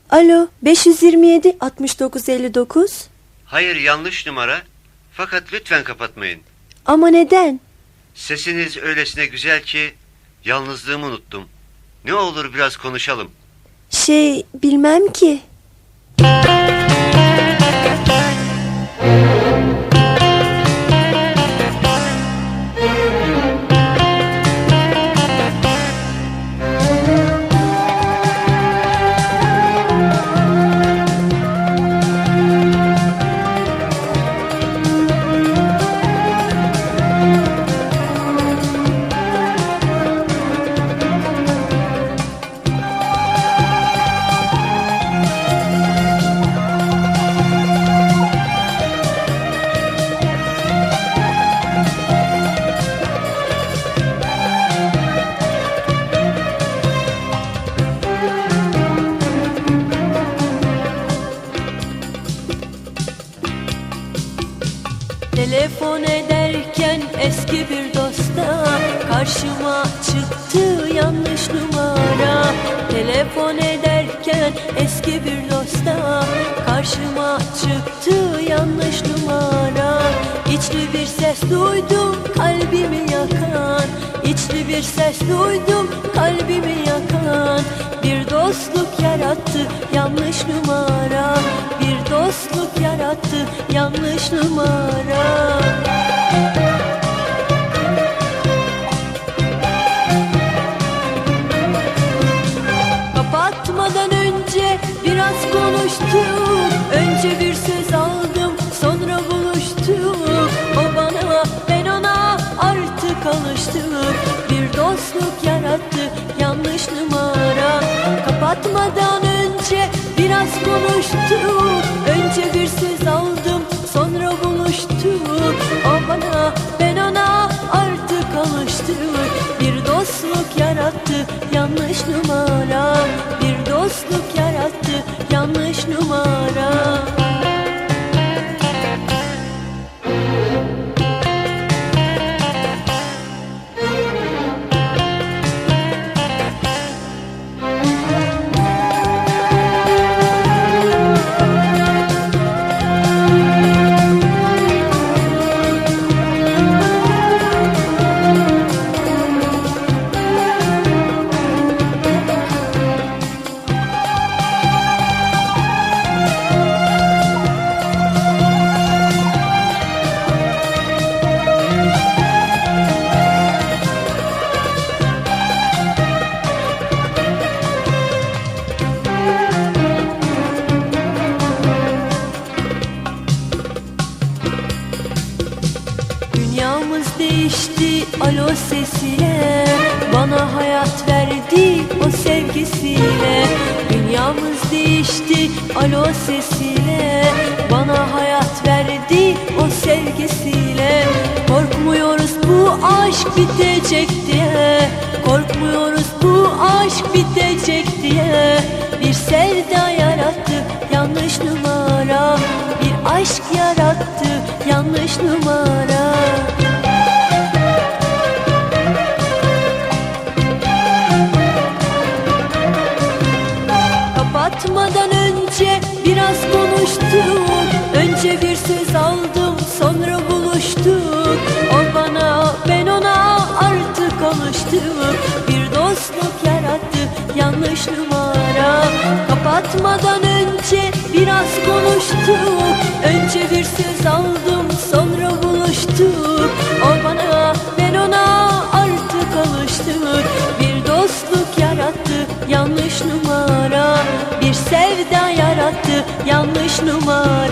Alo, 527 6959. Hayır, yanlış numara. Fakat lütfen kapatmayın. Ama neden? Sesiniz öylesine güzel ki yalnızlığımı unuttum. Ne olur biraz konuşalım. Bilmem ki. Telefon ederken eski bir dosta karşıma çıktı yanlış numara. Telefon ederken eski bir dosta karşıma çıktı yanlış numara. İçli bir ses duydum kalbimi yakan, İçli bir ses duydum kalbimi yakan. Bir dostluk yarattı yanlış numara, bir dostluk yarattı yanlış numara. Kapatmadan önce biraz konuştuk, önce bir söz aldım sonra buluştuk. O bana ben ona artık alıştık, bir dostluk yarattı yanlış numara. Kapatmadan önce biraz konuştuk, önce bir söz aldım sonra buluştuk. O bana ben ona artık alıştık, bir dostluk yarattı yanlış numara, bir dostluk yarattı yanlış numara. Dünyamız değişti alo sesiyle, bana hayat verdi o sevgisiyle. Dünyamız değişti alo sesiyle, bana hayat verdi o sevgisiyle. Korkmuyoruz bu aşk bitecek diye, korkmuyoruz bu aşk bitecek diye. Bir sevda yarattı yanlış numara, bir aşk yarattı yanlış numara. Kapatmadan önce biraz konuştuk, önce bir söz aldım sonra buluştuk. O bana ben ona artık alıştık, bir dostluk yarattı yanlış numara. Kapatmadan önce biraz konuştuk, önce bir söz aldım sonra buluştuk. O bana ben ona artık alıştık, bir dostluk yarattı yanlış numara, bir sevda yarattı yanlış numara.